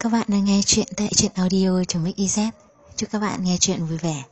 Các bạn đang nghe chuyện tại truyện audio.mix.iz. Chúc các bạn nghe chuyện vui vẻ.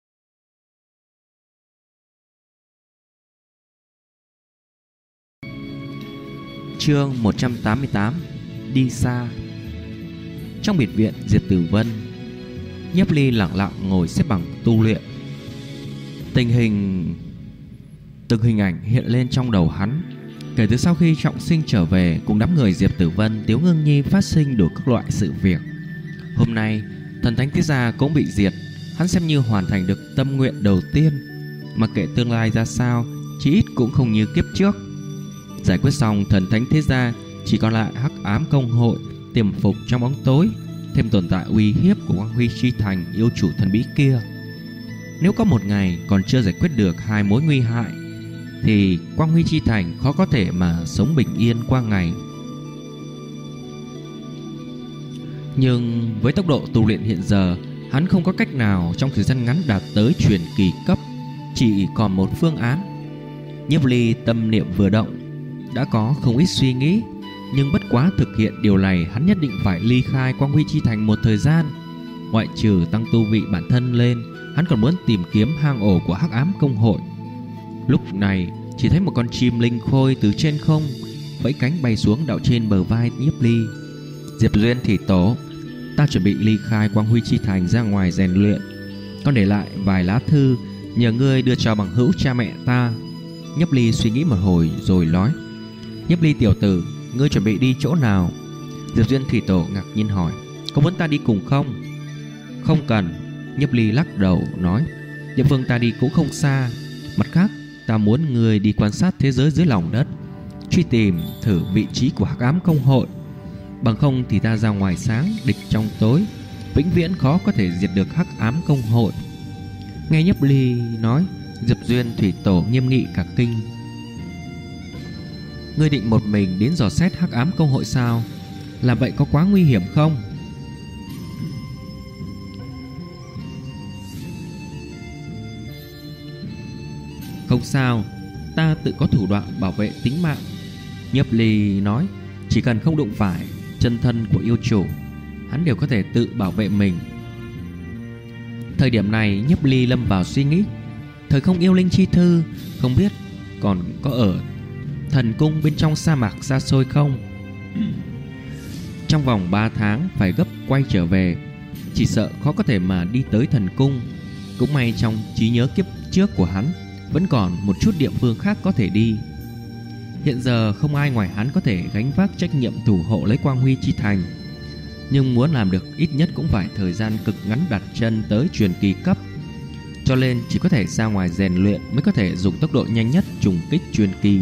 Chương 188. Đi xa. Trong biệt viện Diệp Tử Vân, Nhiếp Ly lặng lặng ngồi xếp bằng tu luyện. Từng hình ảnh hiện lên trong đầu hắn. Kể từ sau khi trọng sinh trở về cùng đám người Diệp Tử Vân, Tiếu Ngưng Nhi phát sinh đủ các loại sự việc. Hôm nay thần thánh thế gia cũng bị diệt. Hắn xem như hoàn thành được tâm nguyện đầu tiên. Mặc kệ tương lai ra sao, chí ít cũng không như kiếp trước. Giải quyết xong thần thánh thế gia, chỉ còn lại Hắc Ám Công Hội tiềm phục trong bóng tối, thêm tồn tại uy hiếp của Quang Huy Chi Thành yêu chủ thần bí kia. Nếu có một ngày còn chưa giải quyết được hai mối nguy hại thì Quang Huy Chi Thành khó có thể mà sống bình yên qua ngày. Nhưng với tốc độ tu luyện hiện giờ, hắn không có cách nào trong thời gian ngắn đạt tới truyền kỳ cấp. Chỉ còn một phương án. Nhiếp Ly tâm niệm vừa động, đã có không ít suy nghĩ. Nhưng bất quá thực hiện điều này, hắn nhất định phải ly khai Quang Huy Chi Thành một thời gian. Ngoại trừ tăng tu vị bản thân lên, hắn còn muốn tìm kiếm hang ổ của Hắc Ám Công Hội. Lúc này chỉ thấy một con chim linh khôi từ trên không vẫy cánh bay xuống đậu trên bờ vai Nhiếp Ly. Diệp Duyên Thủy Tổ, ta chuẩn bị ly khai Quang Huy Chi Thành ra ngoài rèn luyện. Con để lại vài lá thư, nhờ ngươi đưa cho bằng hữu cha mẹ ta. Nhiếp Ly suy nghĩ một hồi rồi nói. Nhiếp Ly tiểu tử, ngươi chuẩn bị đi chỗ nào? Diệp Duyên Thủy Tổ ngạc nhiên hỏi. Có muốn ta đi cùng không? Không cần. Nhiếp Ly lắc đầu nói. Địa phương ta đi cũng không xa. Mặt khác, ta muốn ngươi đi quan sát thế giới dưới lòng đất, truy tìm thử vị trí của Hắc Ám Công Hội. Bằng không thì ta ra ngoài sáng, địch trong tối, vĩnh viễn khó có thể diệt được Hắc Ám Công Hội. Nghe Nhiếp Ly nói, Diệp Duyên Thủy Tổ nghiêm nghị cả kinh. Ngươi định một mình đến dò xét Hắc Ám Công Hội sao? Làm vậy có quá nguy hiểm không? Không sao, ta tự có thủ đoạn bảo vệ tính mạng. Nhiếp Ly nói. Chỉ cần không đụng phải chân thân của yêu chủ, hắn đều có thể tự bảo vệ mình. Thời điểm này Nhiếp Ly lâm vào suy nghĩ. Thời không yêu linh chi thư không biết còn có ở thần cung bên trong sa mạc xa xôi không. Trong vòng 3 tháng phải gấp quay trở về, chỉ sợ khó có thể mà đi tới thần cung. Cũng may trong trí nhớ kiếp trước của hắn vẫn còn một chút địa phương khác có thể đi. Hiện giờ không ai ngoài hắn có thể gánh vác trách nhiệm thủ hộ lấy Quang Huy Chi Thành. Nhưng muốn làm được ít nhất cũng phải thời gian cực ngắn đặt chân tới truyền kỳ cấp. Cho nên chỉ có thể ra ngoài rèn luyện mới có thể dùng tốc độ nhanh nhất trùng kích truyền kỳ.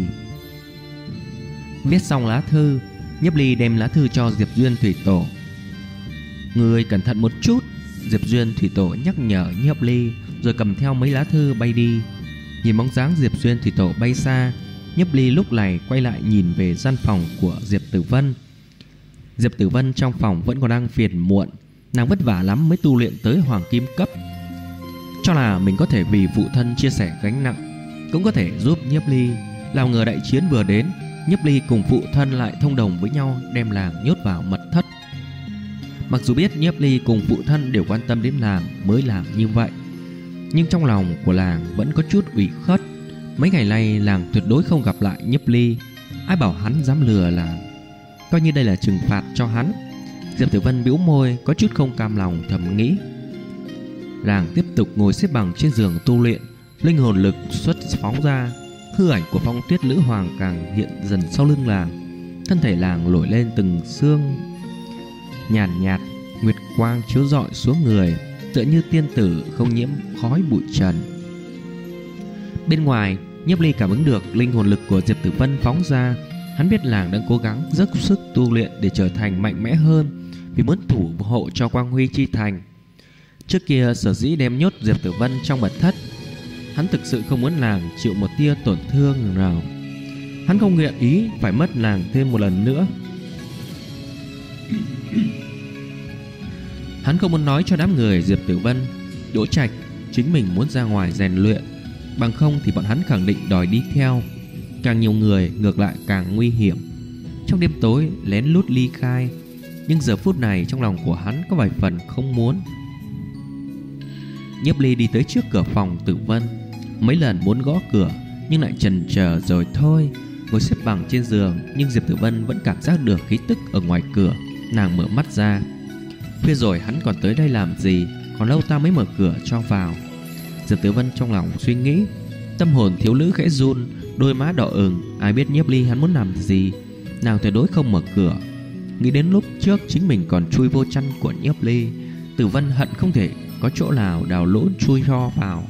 Viết xong lá thư, Nhiếp Ly đem lá thư cho Diệp Duyên Thủy Tổ. Người cẩn thận một chút, Diệp Duyên Thủy Tổ nhắc nhở Nhiếp Ly, rồi cầm theo mấy lá thư bay đi. Nhìn bóng dáng Diệp Duyên Thủy Tổ bay xa, Nhiếp Ly lúc này quay lại nhìn về gian phòng của Diệp Tử Vân. Diệp Tử Vân trong phòng vẫn còn đang phiền muộn. Nàng vất vả lắm mới tu luyện tới hoàng kim cấp. Cho là mình có thể vì phụ thân chia sẻ gánh nặng, cũng có thể giúp Nhiếp Ly. Nào ngờ đại chiến vừa đến, Nhiếp Ly cùng phụ thân lại thông đồng với nhau đem làng nhốt vào mật thất. Mặc dù biết Nhiếp Ly cùng phụ thân đều quan tâm đến làng mới làm như vậy, nhưng trong lòng của làng vẫn có chút ủy khuất. Mấy ngày nay làng tuyệt đối không gặp lại Nhiếp Ly. Ai bảo hắn dám lừa làng, coi như đây là trừng phạt cho hắn. Diệp Tử Vân bĩu môi, có chút không cam lòng, thầm nghĩ. Làng tiếp tục ngồi xếp bằng trên giường tu luyện. Linh hồn lực xuất phóng ra. Hư ảnh của Phong Tuyết Nữ Hoàng càng hiện dần sau lưng làng. Thân thể làng nổi lên từng xương nhàn nhạt, nguyệt quang chiếu rọi xuống người, tựa như tiên tử không nhiễm khói bụi trần. Bên ngoài, Nhiếp Ly cảm ứng được linh hồn lực của Diệp Tử Vân phóng ra. Hắn biết làng đang cố gắng dốc sức tu luyện để trở thành mạnh mẽ hơn, vì muốn thủ hộ cho Quang Huy Chi Thành. Trước kia sở dĩ đem nhốt Diệp Tử Vân trong mật thất, hắn thực sự không muốn làng chịu một tia tổn thương nào. Hắn không nguyện ý phải mất làng thêm một lần nữa. Hắn không muốn nói cho đám người Diệp Tử Vân, Đỗ Trạch chính mình muốn ra ngoài rèn luyện. Bằng không thì bọn hắn khẳng định đòi đi theo. Càng nhiều người ngược lại càng nguy hiểm. Trong đêm tối lén lút ly khai, nhưng giờ phút này trong lòng của hắn có vài phần không muốn. Nhiếp Ly đi tới trước cửa phòng Tử Vân, mấy lần muốn gõ cửa nhưng lại chần chờ rồi thôi. Ngồi xếp bằng trên giường, nhưng Diệp Tử Vân vẫn cảm giác được khí tức ở ngoài cửa. Nàng mở mắt ra. Khuya rồi hắn còn tới đây làm gì, còn lâu ta mới mở cửa cho vào. Diệp Tử Vân trong lòng suy nghĩ. Tâm hồn thiếu nữ khẽ run, đôi má đỏ ửng. Ai biết Nhiếp Ly hắn muốn làm gì. Nàng tuyệt đối không mở cửa. Nghĩ đến lúc trước chính mình còn chui vô chăn của Nhiếp Ly, Tử Vân hận không thể có chỗ nào đào lỗ chui cho vào.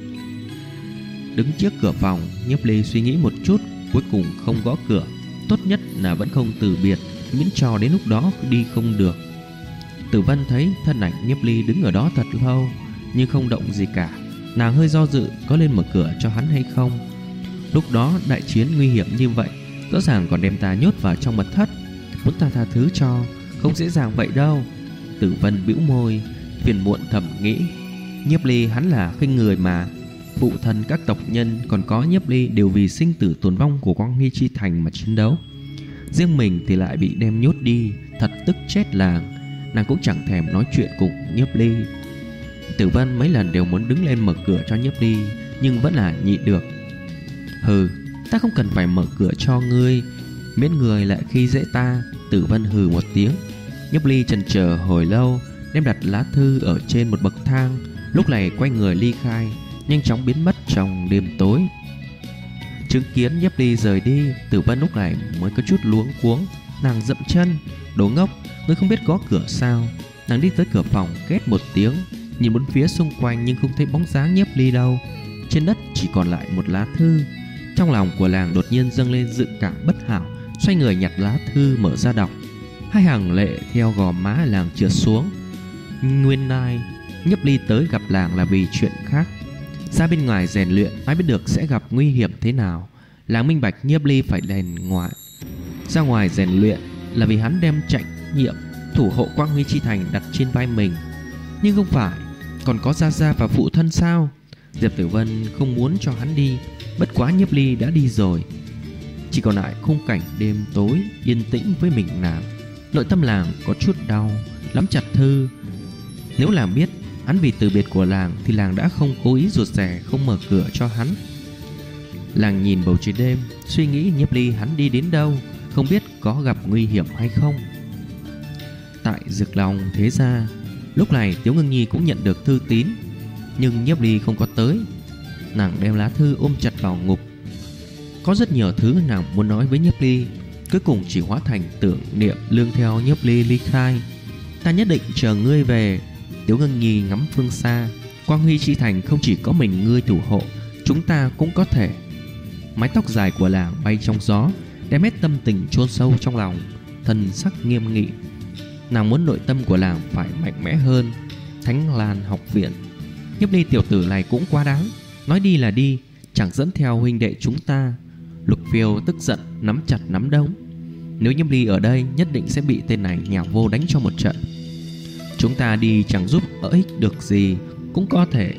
Đứng trước cửa phòng, Nhiếp Ly suy nghĩ một chút, cuối cùng không gõ cửa. Tốt nhất là vẫn không từ biệt, miễn cho đến lúc đó đi không được. Tử Vân thấy thân ảnh Nhiếp Ly đứng ở đó thật lâu nhưng không động gì cả. Nàng hơi do dự có lên mở cửa cho hắn hay không. Lúc đó đại chiến nguy hiểm như vậy, rõ ràng còn đem ta nhốt vào trong mật thất. Muốn ta tha thứ cho, không dễ dàng vậy đâu. Tử Vân bĩu môi, phiền muộn thầm nghĩ. Nhiếp Ly hắn là khinh người mà. Phụ thân các tộc nhân còn có Nhiếp Ly đều vì sinh tử tồn vong của Quang Huy Chi Thành mà chiến đấu. Riêng mình thì lại bị đem nhốt đi, thật tức chết làng. Nàng cũng chẳng thèm nói chuyện cùng Nhiếp Ly. Tử Vân mấy lần đều muốn đứng lên mở cửa cho Nhiếp Ly, nhưng vẫn là nhịn được. Hừ, ta không cần phải mở cửa cho ngươi, miễn người lại khi dễ ta. Tử Vân hừ một tiếng. Nhiếp Ly chần chờ hồi lâu, đem đặt lá thư ở trên một bậc thang, lúc này quay người ly khai, nhanh chóng biến mất trong đêm tối. Chứng kiến Nhiếp Ly rời đi, Tử Vân lúc này mới có chút luống cuống. Nàng dậm chân. Đồ ngốc, ngươi không biết gõ cửa sao? Nàng đi tới cửa phòng, két một tiếng, nhìn bốn phía xung quanh nhưng không thấy bóng dáng Nhiếp Ly đâu. Trên đất chỉ còn lại một lá thư. Trong lòng của nàng đột nhiên dâng lên dự cảm bất hảo, xoay người nhặt lá thư mở ra đọc. Hai hàng lệ theo gò má nàng trượt xuống. Nguyên lai Nhiếp Ly tới gặp nàng là vì chuyện khác. Ra bên ngoài rèn luyện, ai biết được sẽ gặp nguy hiểm thế nào. Làng minh bạch Nhiếp Ly phải ra ngoài rèn luyện là vì hắn đem trách nhiệm thủ hộ Quang Huy Chi Thành đặt trên vai mình. Nhưng không phải còn có Gia Gia và phụ thân sao? Diệp Tử Vân không muốn cho hắn đi, bất quá Nhiếp Ly đã đi rồi, chỉ còn lại khung cảnh đêm tối yên tĩnh với mình nàng. Nội tâm làng có chút đau, nắm chặt thư. Nếu làng biết hắn vì từ biệt của làng thì làng đã không cố ý rụt rè không mở cửa cho hắn. Làng nhìn bầu trời đêm, suy nghĩ Nhiếp Ly hắn đi đến đâu, không biết có gặp nguy hiểm hay không. Tại Dược Long Thế Gia, lúc này Tiếu Ngưng Nhi cũng nhận được thư tín, nhưng Nhiếp Ly không có tới. Nàng đem lá thư ôm chặt vào ngực. Có rất nhiều thứ nàng muốn nói với Nhiếp Ly, cuối cùng chỉ hóa thành tưởng niệm lương theo Nhiếp Ly ly khai. Ta nhất định chờ ngươi về. Tiếu Ngưng Nhi ngắm phương xa. Quang Huy Chi Thành không chỉ có mình ngươi thủ hộ, chúng ta cũng có thể. Mái tóc dài của nàng bay trong gió, đem hết tâm tình chôn sâu trong lòng, thần sắc nghiêm nghị. Nàng muốn nội tâm của nàng phải mạnh mẽ hơn. Thánh Lan học viện. Nhiếp Ly tiểu tử này cũng quá đáng, nói đi là đi, chẳng dẫn theo huynh đệ chúng ta. Lục Phiêu tức giận nắm chặt nắm đấm. Nếu Nhiếp Ly ở đây nhất định sẽ bị tên này nhào vô đánh cho một trận. Chúng ta đi chẳng giúp ở ích được gì, cũng có thể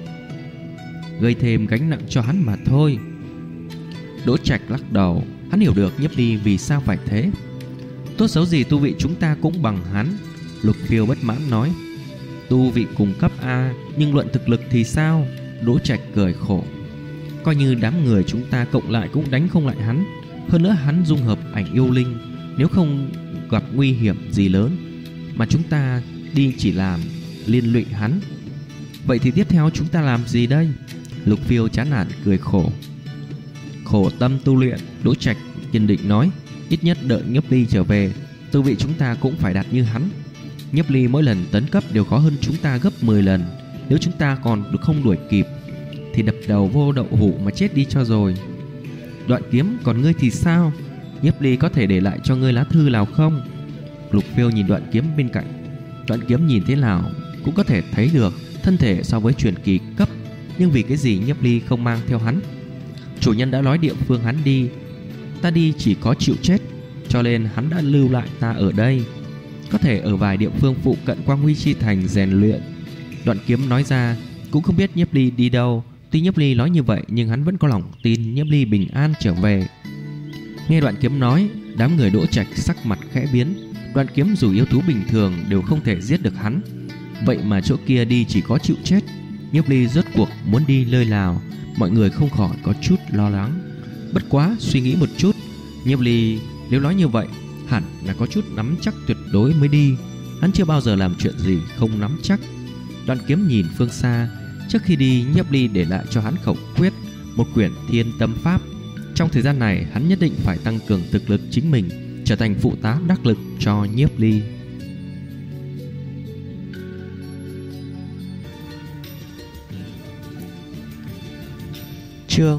gây thêm gánh nặng cho hắn mà thôi. Đỗ Trạch lắc đầu, hắn hiểu được Nhiếp Ly vì sao phải thế. Tốt xấu gì tu vị chúng ta cũng bằng hắn. Lục Phiêu bất mãn nói. Tu vị cùng cấp A, nhưng luận thực lực thì sao? Đỗ Trạch cười khổ. Coi như đám người chúng ta cộng lại cũng đánh không lại hắn. Hơn nữa hắn dung hợp ảnh yêu linh, nếu không gặp nguy hiểm gì lớn mà chúng ta đi chỉ làm liên lụy hắn. Vậy thì tiếp theo chúng ta làm gì đây? Lục Phiêu chán nản cười khổ. Khổ tâm tu luyện, Đỗ Trạch kiên định nói. Ít nhất đợi Nhiếp Ly trở về, tu vị chúng ta cũng phải đạt như hắn. Nhiếp Ly mỗi lần tấn cấp đều khó hơn chúng ta gấp 10 lần. Nếu chúng ta còn không đuổi kịp thì đập đầu vô đậu hũ mà chết đi cho rồi. Đoạn Kiếm, còn ngươi thì sao? Nhiếp Ly có thể để lại cho ngươi lá thư nào không? Lục Phiêu nhìn Đoạn Kiếm bên cạnh. Đoạn Kiếm nhìn thế nào cũng có thể thấy được thân thể so với truyền kỳ cấp, nhưng vì cái gì Nhiếp Ly không mang theo hắn? Chủ nhân đã nói địa phương hắn đi, ta đi chỉ có chịu chết, cho nên hắn đã lưu lại ta ở đây. Có thể ở vài địa phương phụ cận Quang Huy Chi Thành rèn luyện. Đoạn Kiếm nói ra, cũng không biết Nhiếp Ly đi đâu. Tuy Nhiếp Ly nói như vậy nhưng hắn vẫn có lòng tin Nhiếp Ly bình an trở về. Nghe Đoạn Kiếm nói, đám người Đỗ Trạch sắc mặt khẽ biến. Đoạn kiếm dù yêu thú bình thường đều không thể giết được hắn, vậy mà chỗ kia đi chỉ có chịu chết. Nhiếp Ly rốt cuộc muốn đi nơi nào, mọi người không khỏi có chút lo lắng. Bất quá suy nghĩ một chút, Nhiếp Ly nếu nói như vậy hẳn là có chút nắm chắc tuyệt đối mới đi. Hắn chưa bao giờ làm chuyện gì không nắm chắc. Đoạn kiếm nhìn phương xa. Trước khi đi, Nhiếp Ly để lại cho hắn khẩu quyết, một quyển Thiên Tâm Pháp. Trong thời gian này hắn nhất định phải tăng cường thực lực chính mình, trở thành phụ tá đắc lực cho Nhiếp Ly. Chương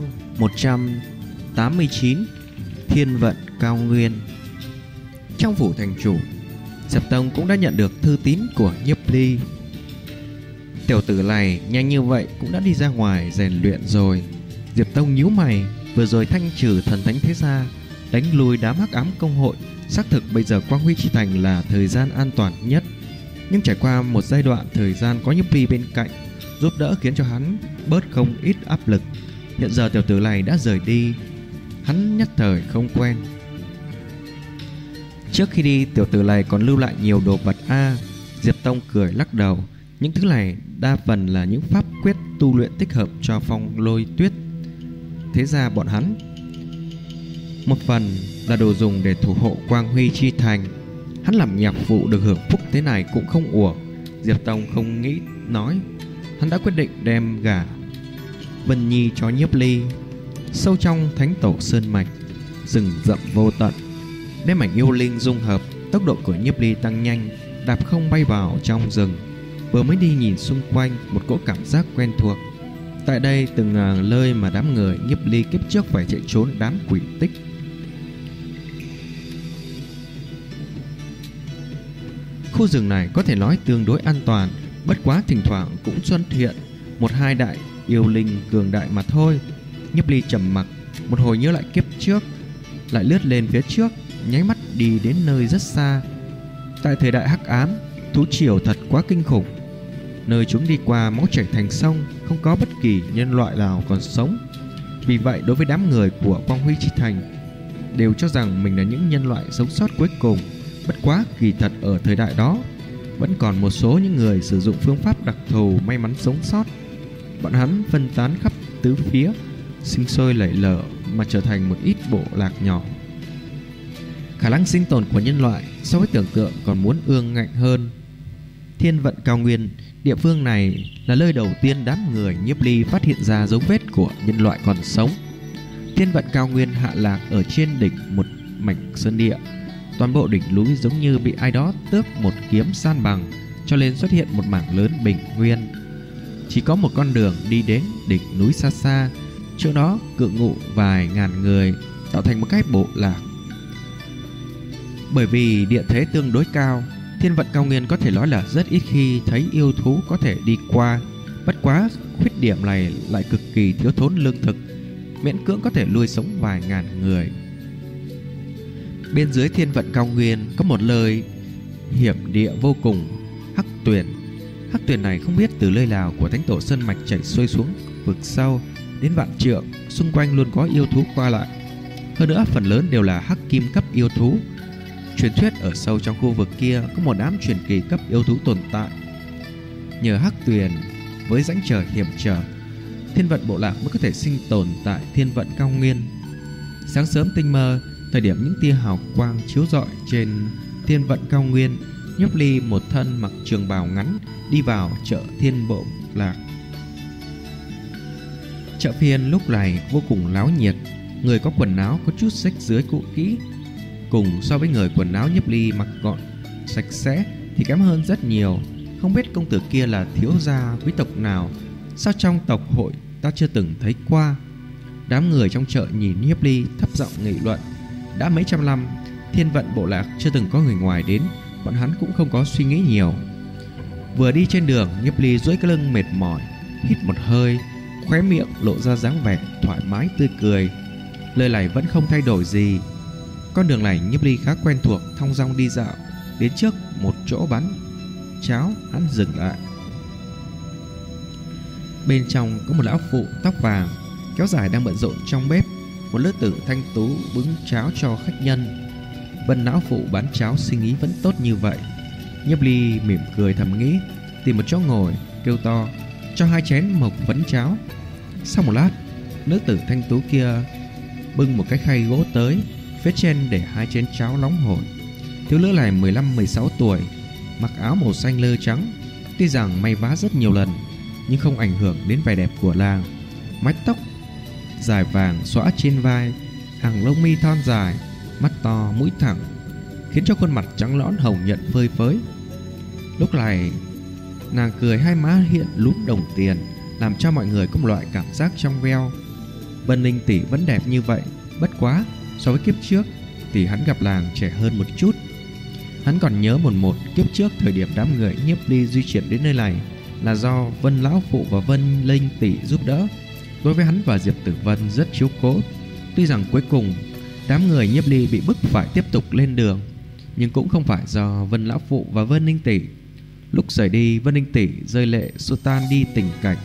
189: Thiên Vận Cao Nguyên. Trong phủ thành chủ, Diệp Tông cũng đã nhận được thư tín của Nhiếp Ly. Tiểu tử này nhanh như vậy cũng đã đi ra ngoài rèn luyện rồi. Diệp Tông nhíu mày, vừa rồi thanh trừ thần thánh thế gia, đánh lùi đám hắc ám công hội, xác thực bây giờ Quang Huy Chi Thành là thời gian an toàn nhất. Nhưng trải qua một giai đoạn thời gian có Nhiếp Ly bên cạnh giúp đỡ, khiến cho hắn bớt không ít áp lực. Hiện giờ tiểu tử này đã rời đi, hắn nhất thời không quen. Trước khi đi, tiểu tử này còn lưu lại nhiều đồ vật Diệp Tông cười lắc đầu. Những thứ này đa phần là những pháp quyết tu luyện thích hợp cho Phong Lôi Tuyết thế ra bọn hắn. Một phần là đồ dùng để thủ hộ Quang Huy Chi Thành. Hắn làm nhạc phụ được hưởng phúc thế này cũng không uổng. Diệp Tông không nghĩ nói, hắn đã quyết định đem gả Vân Nhi cho Nhiếp Ly. Sâu trong Thánh Tổ Sơn Mạch, rừng rậm vô tận, đem mảnh yêu linh dung hợp, tốc độ của Nhiếp Ly tăng nhanh, đạp không bay vào trong rừng. Vừa mới đi nhìn xung quanh, một cỗ cảm giác quen thuộc. Tại đây từng nơi mà đám người Nhiếp Ly kiếp trước phải chạy trốn đám quỷ tích. Khu rừng này có thể nói tương đối an toàn, bất quá thỉnh thoảng cũng xuất hiện một hai đại yêu linh cường đại mà thôi. Nhiếp Ly trầm mặc một hồi, nhớ lại kiếp trước, lại lướt lên phía trước, nháy mắt đi đến nơi rất xa. Tại thời đại hắc ám, thú triều thật quá kinh khủng. Nơi chúng đi qua máu chảy thành sông, không có bất kỳ nhân loại nào còn sống. Vì vậy đối với đám người của Quang Huy Chi Thành đều cho rằng mình là những nhân loại sống sót cuối cùng. Bất quá kỳ thật ở thời đại đó vẫn còn một số những người sử dụng phương pháp đặc thù may mắn sống sót. Bọn hắn phân tán khắp tứ phía, sinh sôi lẩy lở mà trở thành một ít bộ lạc nhỏ. Khả năng sinh tồn của nhân loại so với tưởng tượng còn muốn ương ngạnh hơn. Thiên Vận Cao Nguyên, địa phương này là nơi đầu tiên đám người Nhiếp Ly phát hiện ra dấu vết của nhân loại còn sống. Thiên Vận Cao Nguyên hạ lạc ở trên đỉnh một mảnh sơn địa. Toàn bộ đỉnh núi giống như bị ai đó tước một kiếm san bằng, cho nên xuất hiện một mảng lớn bình nguyên. Chỉ có một con đường đi đến đỉnh núi xa xa, chỗ đó cự ngụ vài ngàn người, tạo thành một cái bộ lạc. Bởi vì địa thế tương đối cao, Thiên Vận Cao Nguyên có thể nói là rất ít khi thấy yêu thú có thể đi qua. Bất quá khuyết điểm này lại cực kỳ thiếu thốn lương thực, miễn cưỡng có thể nuôi sống vài ngàn người. Bên dưới Thiên Vận Cao Nguyên có một nơi hiểm địa vô cùng, Hắc Tuyền. Hắc Tuyền này không biết từ nơi nào của Thánh Tổ Sơn Mạch chảy xuôi xuống vực sâu đến vạn trượng, xung quanh luôn có yêu thú qua lại. Hơn nữa phần lớn đều là hắc kim cấp yêu thú. Truyền thuyết ở sâu trong khu vực kia có một đám truyền kỳ cấp yêu thú tồn tại. Nhờ Hắc Tuyền với rãnh trời hiểm trở, Thiên Vận bộ lạc mới có thể sinh tồn tại Thiên Vận Cao Nguyên. Sáng sớm tinh mơ, thời điểm những tia hào quang chiếu rọi trên Thiên Vận Cao Nguyên, Nhiếp Ly một thân mặc trường bào ngắn đi vào chợ Thiên Bộ Lạc. Chợ phiên lúc này vô cùng náo nhiệt, người có quần áo có chút rách rưới cũ kỹ, cùng so với người quần áo Nhiếp Ly mặc gọn sạch sẽ thì kém hơn rất nhiều. Không biết công tử kia là thiếu gia quý tộc nào, sao trong tộc hội ta chưa từng thấy qua. Đám người trong chợ nhìn Nhiếp Ly thấp giọng nghị luận. Đã mấy trăm năm Thiên Vận bộ lạc chưa từng có người ngoài đến, bọn hắn cũng không có suy nghĩ nhiều. Vừa đi trên đường, Nhiếp Ly duỗi cái lưng mệt mỏi, hít một hơi, khóe miệng lộ ra dáng vẻ thoải mái tươi cười. Lời này vẫn không thay đổi gì. Con đường này Nhiếp Ly khá quen thuộc, thong dong đi dạo. Đến trước một chỗ bán cháo, hắn dừng lại. Bên trong có một lão phụ tóc vàng kéo dài đang bận rộn trong bếp. Một lứa tử thanh tú bưng cháo cho khách nhân. Vân lão phụ bán cháo sinh ý vẫn tốt như vậy. Nhiếp Ly mỉm cười thầm nghĩ, tìm một chỗ ngồi, kêu to, cho 2 chén mộc phấn cháo. Sau một lát, nữ tử thanh tú kia bưng một cái khay gỗ tới, phía trên để 2 chén cháo nóng hổi. Thiếu nữ này 15-16 tuổi, mặc áo màu xanh lơ trắng. Tuy rằng may vá rất nhiều lần, nhưng không ảnh hưởng đến vẻ đẹp của nàng. Mái tóc dài vàng xõa trên vai, hàng lông mi thon dài, mắt to mũi thẳng, khiến cho khuôn mặt trắng nõn hồng nhuận phơi phới. Lúc này nàng cười, hai má hiện lúm đồng tiền, làm cho mọi người có một loại cảm giác trong veo. Vân Linh tỷ vẫn đẹp như vậy, bất quá so với kiếp trước thì hắn gặp nàng trẻ hơn một chút. Hắn còn nhớ một kiếp trước, thời điểm đám người Nhiếp Ly di chuyển đến nơi này là do Vân lão phụ và Vân Linh tỷ giúp đỡ. Đối với hắn và Diệp Tử Vân rất chiếu cố. Tuy rằng cuối cùng đám người Nhiếp Ly bị bức phải tiếp tục lên đường, nhưng cũng không phải do Vân lão phụ và Vân Linh tỷ. Lúc rời đi, Vân Linh tỷ rơi lệ xua tan đi tình cảnh,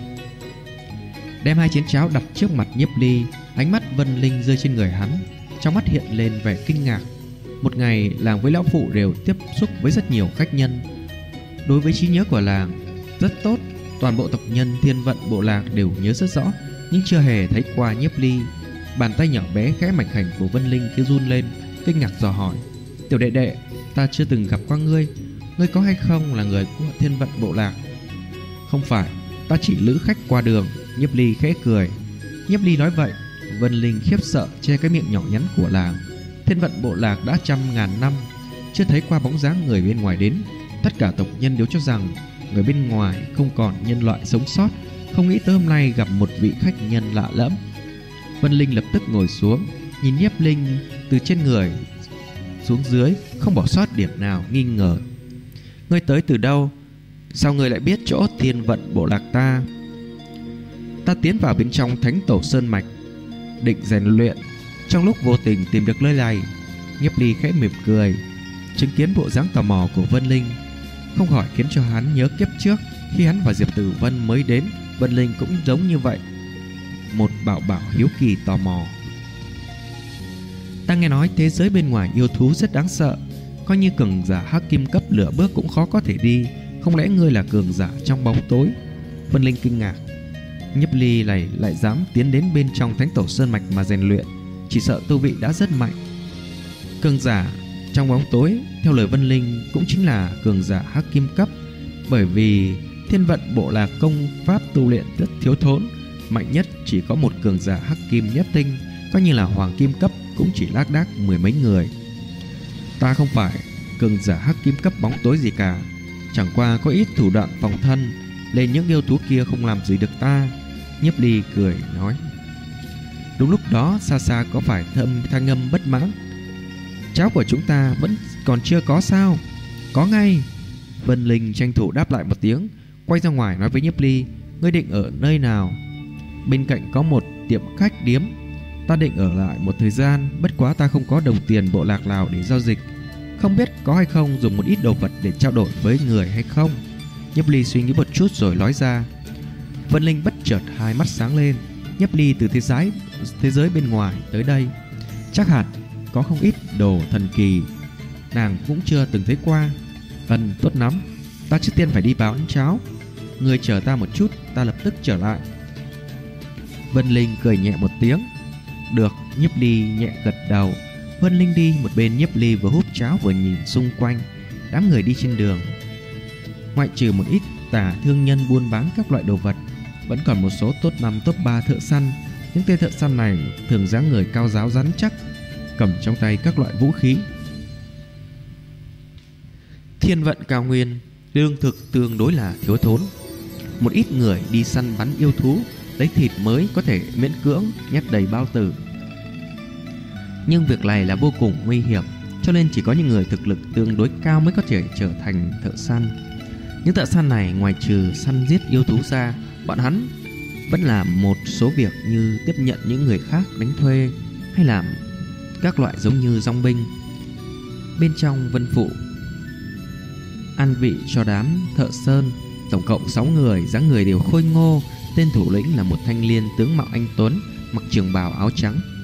đem 2 chén cháo đặt trước mặt Nhiếp Ly. Ánh mắt Vân Linh rơi trên người hắn, trong mắt hiện lên vẻ kinh ngạc. Một ngày làng với lão phụ đều tiếp xúc với rất nhiều khách nhân. Đối với trí nhớ của làng rất tốt, toàn bộ tộc nhân Thiên Vận bộ lạc đều nhớ rất rõ, nhưng chưa hề thấy qua Nhiếp Ly. Bàn tay nhỏ bé khẽ mảnh khảnh của Vân Linh cứ run lên, kinh ngạc dò hỏi, tiểu đệ đệ, ta chưa từng gặp qua ngươi, ngươi có hay không là người của Thiên Vận bộ lạc? Không phải, ta chỉ lữ khách qua đường. Nhiếp Ly khẽ cười. Nhiếp Ly nói vậy, Vân Linh khiếp sợ che cái miệng nhỏ nhắn của làng. Thiên Vận bộ lạc đã 100.000 năm chưa thấy qua bóng dáng người bên ngoài đến. Tất cả tộc nhân đều cho rằng người bên ngoài không còn nhân loại sống sót, không nghĩ tới hôm nay gặp một vị khách nhân lạ lẫm. Vân Linh lập tức ngồi xuống, nhìn Nhiếp Linh từ trên người xuống dưới, không bỏ sót điểm nào nghi ngờ. Ngươi tới từ đâu? Sao ngươi lại biết chỗ Thiên Vận bộ lạc ta? Ta tiến vào bên trong Thánh Tổ Sơn Mạch, định rèn luyện, trong lúc vô tình tìm được nơi này. Nhiếp Ly khẽ mỉm cười, chứng kiến bộ dáng tò mò của Vân Linh, không khỏi khiến cho hắn nhớ kiếp trước khi hắn và Diệp Tử Vân mới đến, Vân Linh cũng giống như vậy, một bảo bảo hiếu kỳ tò mò. Ta nghe nói thế giới bên ngoài yêu thú rất đáng sợ, coi như cường giả hắc kim cấp lửa bước cũng khó có thể đi, không lẽ ngươi là cường giả trong bóng tối? Vân Linh kinh ngạc. Nhiếp Ly này lại dám tiến đến bên trong Thánh Tổ Sơn Mạch mà rèn luyện, chỉ sợ tu vị đã rất mạnh. Cường giả trong bóng tối theo lời Vân Linh cũng chính là cường giả hắc kim cấp, bởi vì Thiên Vận bộ lạc công pháp tu luyện rất thiếu thốn, mạnh nhất chỉ có một cường giả hắc kim nhất tinh, coi như là hoàng kim cấp cũng chỉ lác đác 10 mấy người. Ta không phải cường giả hắc kim cấp bóng tối gì cả, chẳng qua có ít thủ đoạn phòng thân, nên những yêu thú kia không làm gì được ta. Nhiếp Ly cười nói. Đúng lúc đó xa xa có phải thanh âm bất mãn. Cháo của chúng ta vẫn còn chưa có sao? Có ngay. Vân Linh tranh thủ đáp lại một tiếng, quay ra ngoài nói với Nhiếp Ly, ngươi định ở nơi nào? Bên cạnh có một tiệm khách điếm, ta định ở lại một thời gian, bất quá ta không có đồng tiền bộ lạc nào để giao dịch, không biết có hay không dùng một ít đồ vật để trao đổi với người hay không. Nhiếp Ly suy nghĩ một chút rồi nói ra. Vân Linh bất chợt hai mắt sáng lên. Nhiếp Ly từ thế giới bên ngoài tới đây, chắc hẳn có không ít đồ thần kỳ nàng cũng chưa từng thấy qua. Tốt lắm, ta trước tiên phải đi báo ăn cháo, ngươi chờ ta một chút, ta lập tức trở lại. Vân Linh cười nhẹ một tiếng. Được. Nhiếp Ly nhẹ gật đầu. Vân Linh đi một bên, Nhiếp Ly vừa hút cháo vừa nhìn xung quanh đám người đi trên đường. Ngoại trừ một ít tà thương nhân buôn bán các loại đồ vật, vẫn còn một số top 5 top 3 thợ săn. Những tên thợ săn này thường dáng người cao ráo rắn chắc, cầm trong tay các loại vũ khí. Thiên Vận cao nguyên, lương thực tương đối là thiếu thốn. Một ít người đi săn bắn yêu thú, lấy thịt mới có thể miễn cưỡng nhét đầy bao tử. Nhưng việc này là vô cùng nguy hiểm, cho nên chỉ có những người thực lực tương đối cao mới có thể trở thành thợ săn. Những thợ săn này ngoài trừ săn giết yêu thú ra, bọn hắn vẫn làm một số việc như tiếp nhận những người khác đánh thuê, hay làm các loại giống như dòng binh. Bên trong Vân Phụ ăn vị cho đám thợ sơn, tổng cộng 6 người, dáng người đều khôi ngô. Tên thủ lĩnh là một thanh niên tướng mạo anh tuấn, mặc trường bào áo trắng.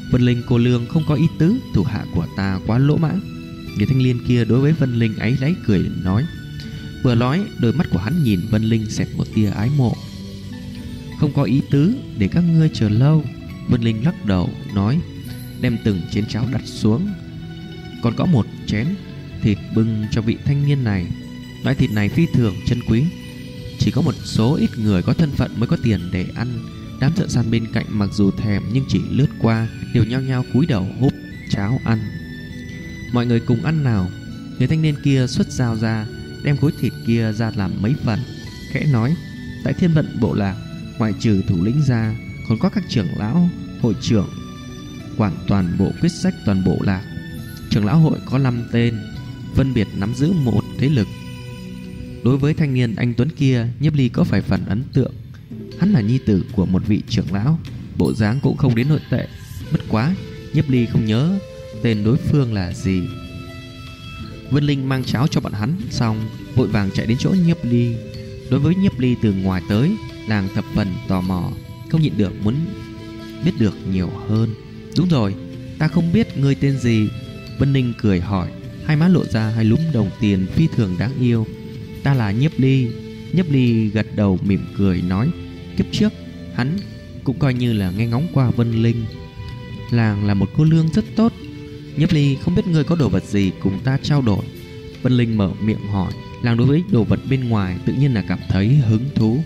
Vân Linh cô lương không có ý tứ, thủ hạ của ta quá lỗ mãng. Người thanh niên kia đối với Vân Linh áy náy cười nói. Vừa nói, đôi mắt của hắn nhìn Vân Linh xẹt một tia ái mộ. Không có ý tứ, để các ngươi chờ lâu. Vân Linh lắc đầu nói, đem từng chén cháo đặt xuống. Còn có một chén thịt bưng cho vị thanh niên này. Loại thịt này phi thường chân quý, chỉ có một số ít người có thân phận mới có tiền để ăn. Đám thợ săn bên cạnh mặc dù thèm nhưng chỉ lướt qua, đều nhao nhao cúi đầu húp cháo ăn. Mọi người cùng ăn nào. Người thanh niên kia xuất dao ra, đem khối thịt kia ra làm mấy phần, khẽ nói, tại Thiên Vận bộ lạc, ngoại trừ thủ lĩnh ra, còn có các trưởng lão, hội trưởng, quản toàn bộ quyết sách toàn bộ lạc. Trưởng lão hội có 5 tên, phân biệt nắm giữ một thế lực. Đối với thanh niên anh tuấn kia, Nhiếp Ly có vài phần ấn tượng. Hắn là nhi tử của một vị trưởng lão, bộ dáng cũng không đến nội tệ. Bất quá, Nhiếp Ly không nhớ tên đối phương là gì. Vân Linh mang cháo cho bọn hắn xong, vội vàng chạy đến chỗ Nhiếp Ly. Đối với Nhiếp Ly từ ngoài tới, nàng thập phần tò mò, không nhịn được muốn biết được nhiều hơn. Đúng rồi, ta không biết ngươi tên gì. Vân Linh cười hỏi, hai má lộ ra hai lúm đồng tiền phi thường đáng yêu. Ta là Nhiếp Ly. Nhiếp Ly gật đầu mỉm cười nói, kiếp trước hắn cũng coi như là nghe ngóng qua Vân Linh. Nàng là một cô nương rất tốt. Nhiếp Ly không biết ngươi có đồ vật gì cùng ta trao đổi. Vân Linh mở miệng hỏi. Nàng đối với đồ vật bên ngoài tự nhiên là cảm thấy hứng thú.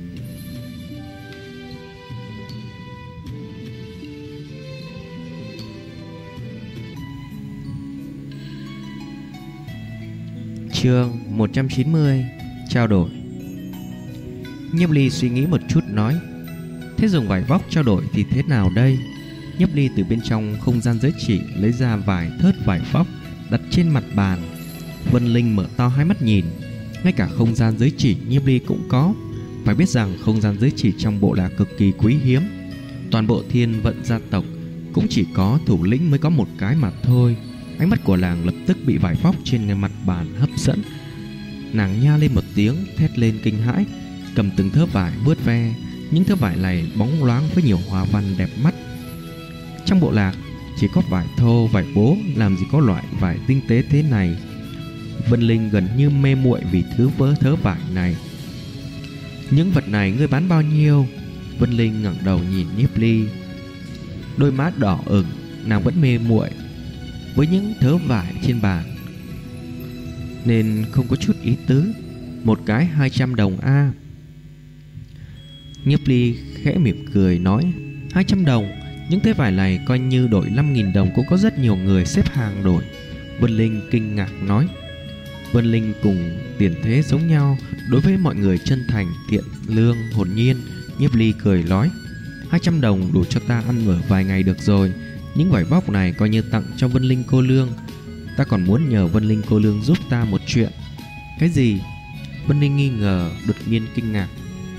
Chương 190. Trao đổi. Nhiếp Ly suy nghĩ một chút nói, thế dùng vải vóc trao đổi thì thế nào đây? Nhiếp Ly từ bên trong không gian giới chỉ lấy ra vài thớt vải vóc, đặt trên mặt bàn. Vân Linh mở to hai mắt nhìn. Ngay cả không gian giới chỉ Nhiếp Ly cũng có. Phải biết rằng không gian giới chỉ trong bộ là cực kỳ quý hiếm. Toàn bộ Thiên Vận gia tộc cũng chỉ có thủ lĩnh mới có một cái mà thôi. Ánh mắt của nàng lập tức bị vải vóc trên mặt bàn hấp dẫn. Nàng nha lên một tiếng, thét lên kinh hãi, cầm từng thớt vải vuốt ve. Những thớt vải này bóng loáng với nhiều hoa văn đẹp mắt. Trong bộ lạc chỉ có vải thô, vải bố, làm gì có loại vải tinh tế thế này. Vân Linh gần như mê muội vì thứ thớ vải này. Những vật này ngươi bán bao nhiêu? Vân Linh ngẩng đầu nhìn Nhiếp Ly, đôi má đỏ ửng. Nàng vẫn mê muội với những thớ vải trên bàn nên không có chút ý tứ. Một cái 200 đồng a. Nhiếp Ly khẽ mỉm cười nói, 200 đồng. Những thế vải này coi như đổi 5.000 đồng cũng có rất nhiều người xếp hàng đổi. Vân Linh kinh ngạc nói. Vân Linh cùng tiền thế giống nhau, đối với mọi người chân thành, thiện lương, hồn nhiên. Nhiếp Ly cười nói, 200 đồng đủ cho ta ăn ở vài ngày được rồi. Những vải vóc này coi như tặng cho Vân Linh cô lương. Ta còn muốn nhờ Vân Linh cô lương giúp ta một chuyện. Cái gì? Vân Linh nghi ngờ, đột nhiên kinh ngạc.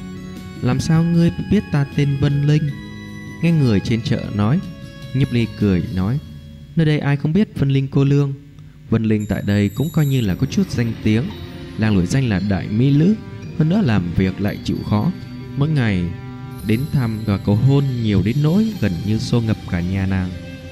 Làm sao ngươi biết ta tên Vân Linh? Nghe người trên chợ nói. Nhiếp Ly cười nói, nơi đây ai không biết Vân Linh cô lương. Vân Linh tại đây cũng coi như là có chút danh tiếng. Nàng nổi danh là đại mỹ nữ, hơn nữa làm việc lại chịu khó. Mỗi ngày đến thăm và cầu hôn nhiều đến nỗi gần như xô ngập cả nhà nàng.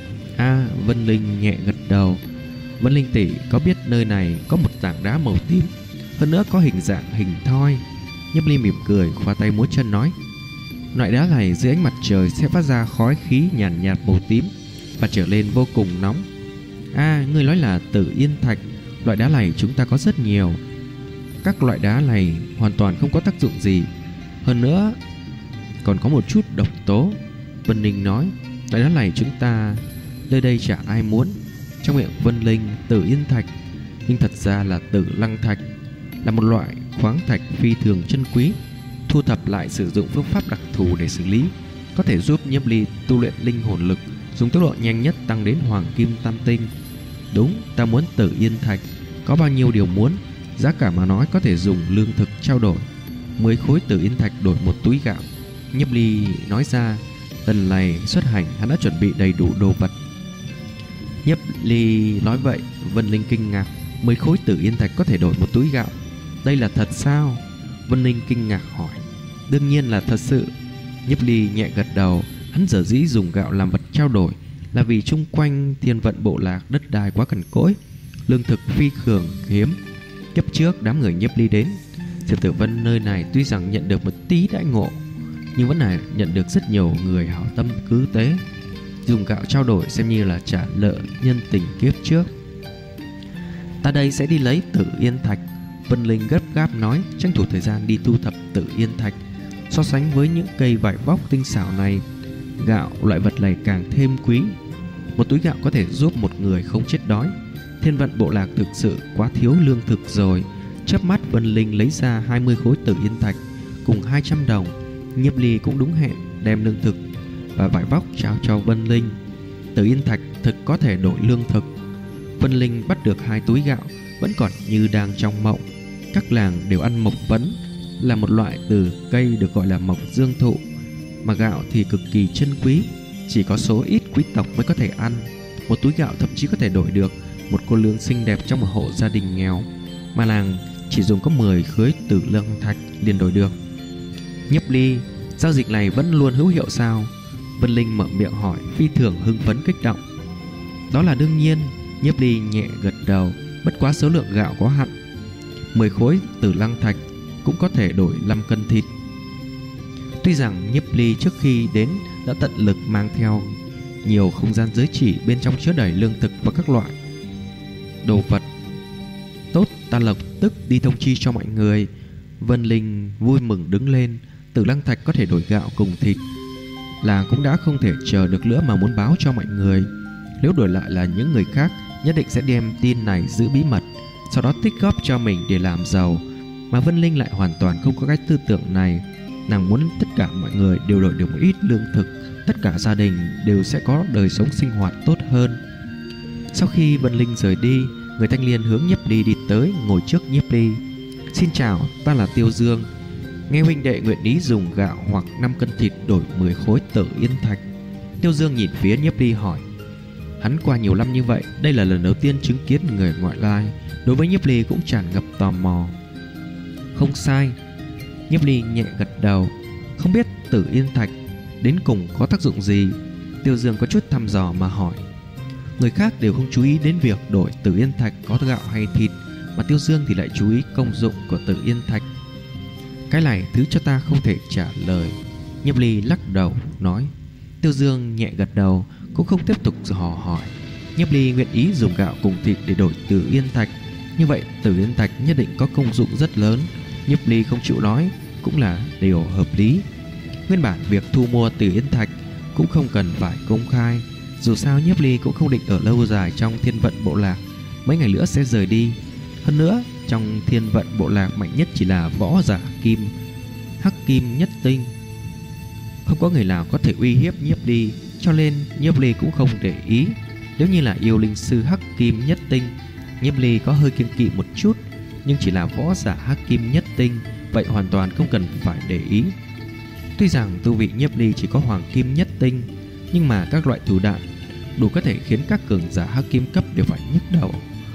Vân Linh nhẹ gật đầu. Vân Linh tỷ có biết nơi này có một tảng đá màu tím, hơn nữa có hình dạng hình thoi. Nhiếp Ly mỉm cười, khoa tay múa chân nói, loại đá này dưới ánh mặt trời sẽ phát ra khói khí nhàn nhạt màu tím và trở lên vô cùng nóng. Ngươi nói là Tử Yên Thạch. Loại đá này chúng ta có rất nhiều. Các loại đá này hoàn toàn không có tác dụng gì, hơn nữa còn có một chút độc tố. Vân Linh nói, loại đá này chúng ta nơi đây chả ai muốn. Trong miệng Vân Linh, Tử Yên Thạch nhưng thật ra là Tử Lăng Thạch, là một loại khoáng thạch phi thường chân quý. Thu thập lại sử dụng phương pháp đặc thù để xử lý, có thể giúp Nhiếp Ly tu luyện linh hồn lực, dùng tốc độ nhanh nhất tăng đến hoàng kim tam tinh. Đúng, ta muốn Tử Yên Thạch. Có bao nhiêu điều muốn. Giá cả mà nói có thể dùng lương thực trao đổi. 10 khối Tử Yên Thạch đổi một túi gạo. Nhiếp Ly nói ra, lần này xuất hành hắn đã chuẩn bị đầy đủ đồ vật. Nhiếp Ly nói vậy, Vân Linh kinh ngạc. 10 khối Tử Yên Thạch có thể đổi một túi gạo. Đây là thật sao? Vân Linh kinh ngạc hỏi. Đương nhiên là thật sự. Nhiếp Ly nhẹ gật đầu. Hắn dở dĩ dùng gạo làm vật trao đổi, là vì chung quanh Thiên Vận bộ lạc đất đai quá cằn cỗi, lương thực phi thường hiếm. Kiếp trước đám người Nhiếp Ly đến Diệp Tử Vân nơi này tuy rằng nhận được một tí đãi ngộ, nhưng vẫn là nhận được rất nhiều người hảo tâm cứu tế, dùng gạo trao đổi xem như là trả nợ nhân tình kiếp trước. Ta đây sẽ đi lấy Tử Yên Thạch. Vân Linh gấp gáp nói, tranh thủ thời gian đi thu thập Tử Yên Thạch. So sánh với những cây vải vóc tinh xảo này, gạo loại vật này càng thêm quý. Một túi gạo có thể giúp một người không chết đói. Thiên Vận bộ lạc thực sự quá thiếu lương thực rồi. Chớp mắt Vân Linh lấy ra 20 khối Tử Yên Thạch cùng 200 đồng. Nhiếp Ly cũng đúng hẹn đem lương thực và vải vóc trao cho Vân Linh. Tử Yên Thạch thực có thể đổi lương thực. Vân Linh bắt được 2 túi gạo, vẫn còn như đang trong mộng. Các làng đều ăn mộc vấn, là một loại từ cây được gọi là mộc dương thụ, mà gạo thì cực kỳ chân quý, chỉ có số ít quý tộc mới có thể ăn. Một túi gạo thậm chí có thể đổi được một cô nương xinh đẹp trong một hộ gia đình nghèo, mà làng chỉ dùng có 10 khối Tử Lương Thạch liền đổi được. Nhiếp Ly, giao dịch này vẫn luôn hữu hiệu sao? Vân Linh mở miệng hỏi, phi thường hưng phấn kích động. Đó là đương nhiên. Nhiếp Ly nhẹ gật đầu. Bất quá số lượng gạo có hạn, 10 khối Tử Lăng Thạch cũng có thể đổi 5 cân thịt. Tuy rằng Nhiếp Ly trước khi đến đã tận lực mang theo nhiều không gian giới chỉ bên trong chứa đầy lương thực và các loại đồ vật. Tốt, ta lập tức đi thông chi cho mọi người. Vân Linh vui mừng đứng lên. Tử Lăng Thạch có thể đổi gạo cùng thịt, là cũng đã không thể chờ được nữa mà muốn báo cho mọi người. Nếu đổi lại là những người khác, nhất định sẽ đem tin này giữ bí mật, sau đó tích góp cho mình để làm giàu. Mà Vân Linh lại hoàn toàn không có cái tư tưởng này. Nàng muốn tất cả mọi người đều đổi được một ít lương thực, tất cả gia đình đều sẽ có đời sống sinh hoạt tốt hơn. Sau khi Vân Linh rời đi, người thanh niên hướng Nhiếp Ly đi tới, ngồi trước Nhiếp Ly. Xin chào, ta là Tiêu Dương. Nghe huynh đệ nguyện ý dùng gạo hoặc 5 cân thịt đổi 10 khối Tử Yên Thạch. Tiêu Dương nhìn phía Nhiếp Ly hỏi. Hắn qua nhiều năm như vậy, đây là lần đầu tiên chứng kiến người ngoại lai. Đối với Nhiếp Ly cũng tràn ngập tò mò. Không sai. Nhiếp Ly nhẹ gật đầu. Không biết Tử Yên Thạch đến cùng có tác dụng gì? Tiêu Dương có chút thăm dò mà hỏi. Người khác đều không chú ý đến việc đổi Tử Yên Thạch có gạo hay thịt, mà Tiêu Dương thì lại chú ý công dụng của Tử Yên Thạch. Cái này thứ cho ta không thể trả lời. Nhiếp Ly lắc đầu nói. Tiêu Dương nhẹ gật đầu, cũng không tiếp tục dò hỏi. Nhiếp Ly nguyện ý dùng gạo cùng thịt để đổi Tử Yên Thạch, như vậy Tử Yên Thạch nhất định có công dụng rất lớn. Nhiếp Ly không chịu nói cũng là điều hợp lý. Nguyên bản việc thu mua Tử Yên Thạch cũng không cần phải công khai. Dù sao Nhiếp Ly cũng không định ở lâu dài trong Thiên Vận bộ lạc, mấy ngày nữa sẽ rời đi. Hơn nữa, trong Thiên Vận bộ lạc mạnh nhất chỉ là võ giả kim, hắc kim nhất tinh, không có người nào có thể uy hiếp Nhiếp Ly, cho nên Nhiếp Ly cũng không để ý. Nếu như là yêu linh sư hắc kim nhất tinh, Nhiếp Ly có hơi kiêng kỵ một chút, nhưng chỉ là võ giả hắc kim nhất tinh, vậy hoàn toàn không cần phải để ý. Tuy rằng tu vị Nhiếp Ly chỉ có hoàng kim nhất tinh, nhưng mà các loại thủ đoạn đủ có thể khiến các cường giả hắc kim cấp đều phải nhức đầu.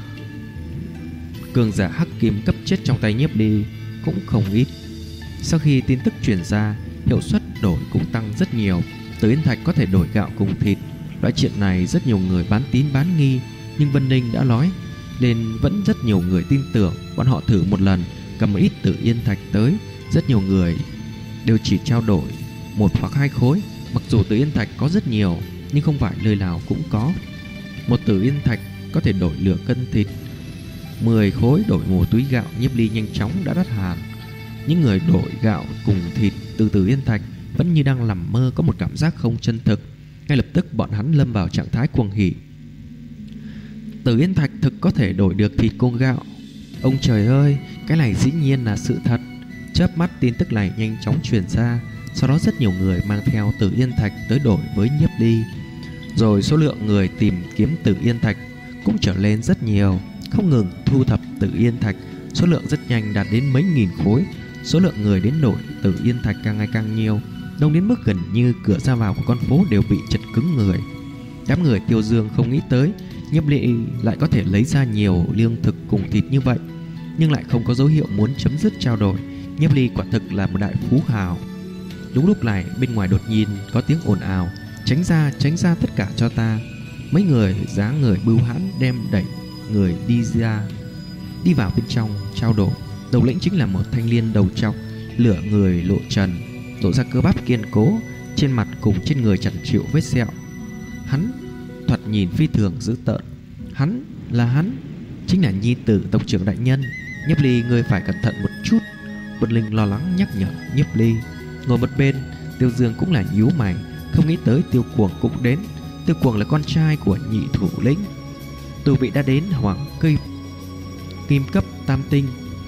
Cường giả hắc kim cấp chết trong tay Nhiếp Ly cũng không ít. Sau khi tin tức truyền ra, hiệu suất đổi cũng tăng rất nhiều. Tử Yên Thạch có thể đổi gạo cùng thịt. Loại chuyện này rất nhiều người bán tín bán nghi, nhưng Vân Ninh đã nói nên vẫn rất nhiều người tin tưởng. Bọn họ thử một lần, cầm một ít Tử Yên Thạch tới, rất nhiều người đều chỉ trao đổi 1 hoặc 2 khối. Mặc dù Tử Yên Thạch có rất nhiều, nhưng không phải nơi nào cũng có. Một Tử Yên Thạch có thể đổi nửa cân thịt, 10 khối đổi một túi gạo. Nhiếp Ly nhanh chóng đã đắt hàng. Những người đổi gạo cùng thịt từ Tử Yên Thạch vẫn như đang nằm mơ, có một cảm giác không chân thực. Ngay lập tức bọn hắn lâm vào trạng thái cuồng hỉ. Tử Yên Thạch thực có thể đổi được thịt cùng gạo. Ông trời ơi, cái này dĩ nhiên là sự thật. Chớp mắt tin tức này nhanh chóng truyền ra. Sau đó rất nhiều người mang theo Tử Yên Thạch tới đổi với Nhiếp Ly. Rồi số lượng người tìm kiếm Tử Yên Thạch cũng trở lên rất nhiều. Không ngừng thu thập Tử Yên Thạch, số lượng rất nhanh đạt đến mấy nghìn khối. Số lượng người đến đổi Tử Yên Thạch càng ngày càng nhiều, đông đến mức gần như cửa ra vào của con phố đều bị chật cứng người. Đám người Tiêu Dương không nghĩ tới Nhiếp Ly lại có thể lấy ra nhiều lương thực cùng thịt như vậy, nhưng lại không có dấu hiệu muốn chấm dứt trao đổi. Nhiếp Ly quả thực là một đại phú hào. Đúng lúc này bên ngoài đột nhiên có tiếng ồn ào. Tránh ra tất cả cho ta. Mấy người dáng người bưu hãn đem đẩy người đi vào bên trong trao đổi. Đầu lĩnh chính là một thanh niên đầu trọc, lửa người lộ trần, lộ ra cơ bắp kiên cố, trên mặt cùng trên người chẳng chịu vết sẹo. Hắn thoạt nhìn phi thường dữ tợn. Hắn chính là nhi tử tộc trưởng đại nhân. Nhiếp Ly, ngươi phải cẩn thận một chút. Vân Linh lo lắng nhắc nhở Nhiếp Ly. Ngồi một bên, Tiêu Dương cũng là nhíu mày, không nghĩ tới Tiêu Cuồng cũng đến. Tiêu Cuồng là con trai của nhị thủ lĩnh, tu vị đã đến hoàng kim cấp tam tinh.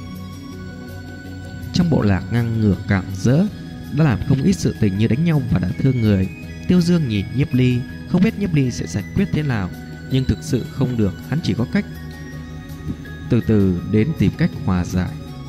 Trong bộ lạc ngang ngược cạm rỡ, đã làm không ít sự tình như đánh nhau và đả thương người. Tiêu Dương nhìn Nhiếp Ly, không biết Nhiếp Ly sẽ giải quyết thế nào, nhưng thực sự không được, hắn chỉ có cách từ từ đến tìm cách hòa giải.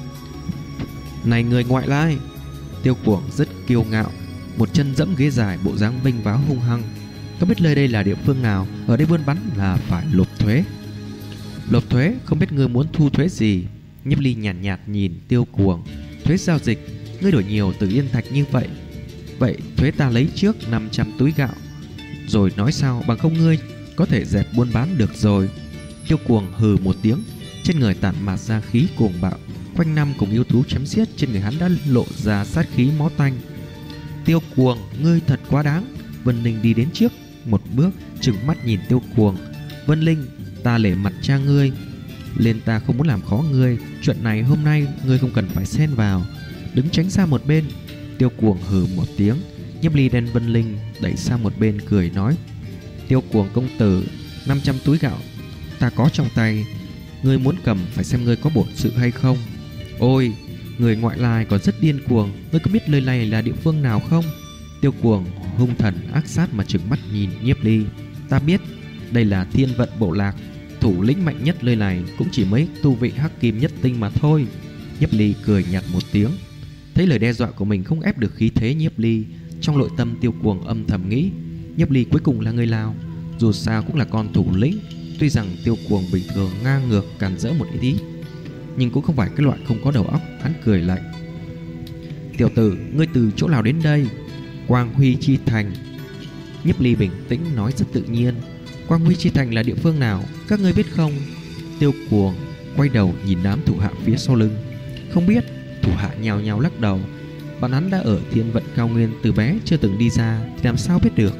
Này người ngoại lai! Tiêu Cuồng rất kiêu ngạo, một chân dẫm ghế dài, bộ dáng vênh váo hung hăng. Có biết nơi đây là địa phương nào? Ở đây buôn bán là phải nộp thuế. Nộp thuế? Không biết ngươi muốn thu thuế gì? Nhiếp Ly nhàn nhạt nhìn Tiêu Cuồng. Thuế giao dịch, ngươi đổi nhiều từ yên thạch như vậy. Vậy thuế ta lấy trước 500 túi gạo, rồi nói sao, bằng không ngươi có thể dẹp buôn bán được rồi. Tiêu Cuồng hừ một tiếng, trên người tản mạt ra khí cuồng bạo. Quanh năm cùng yêu thú chém giết, trên người hắn đã lộ ra sát khí máu tanh. Tiêu Cuồng, ngươi thật quá đáng. Vân Linh đi đến trước một bước, trừng mắt nhìn Tiêu Cuồng. Vân Linh, ta lễ mặt cha ngươi, nên ta không muốn làm khó ngươi. Chuyện này hôm nay ngươi không cần phải xen vào, đứng tránh xa một bên. Tiêu Cuồng hừ một tiếng. Nhiếp Ly đem Vân Linh đẩy sang một bên, cười nói: Tiêu Cuồng công tử, 500 túi gạo ta có trong tay, ngươi muốn cầm phải xem ngươi có bổn sự hay không. Ôi, người ngoại lai còn rất điên cuồng, ngươi có biết nơi này là địa phương nào không? Tiêu Cuồng hung thần ác sát mà trừng mắt nhìn Nhiếp Ly. Ta biết, đây là Thiên Vận bộ lạc, thủ lĩnh mạnh nhất nơi này cũng chỉ mấy tu vị hắc kim nhất tinh mà thôi. Nhiếp Ly cười nhạt một tiếng. Thấy lời đe dọa của mình không ép được khí thế Nhiếp Ly, trong nội tâm Tiêu Cuồng âm thầm nghĩ, Nhiếp Ly cuối cùng là người Lào, dù sao cũng là con thủ lĩnh. Tuy rằng Tiêu Cuồng bình thường ngang ngược càn rỡ một ít, nhưng cũng không phải cái loại không có đầu óc. Hắn cười lạnh: Tiểu tử, ngươi từ chỗ nào đến đây? Quang Huy Chi Thành. Nhiếp Ly bình tĩnh nói rất tự nhiên: Quang Huy Chi Thành là địa phương nào, các ngươi biết không? Tiêu Cuồng quay đầu nhìn đám thủ hạ phía sau lưng. Không biết. Thủ hạ nhào nhào lắc đầu. Bọn hắn đã ở Thiên Vận cao nguyên từ bé, chưa từng đi ra thì làm sao biết được.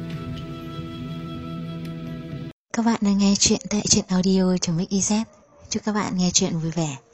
Các bạn đang nghe chuyện tại truyện audio.mix.iz. Chúc các bạn nghe chuyện vui vẻ.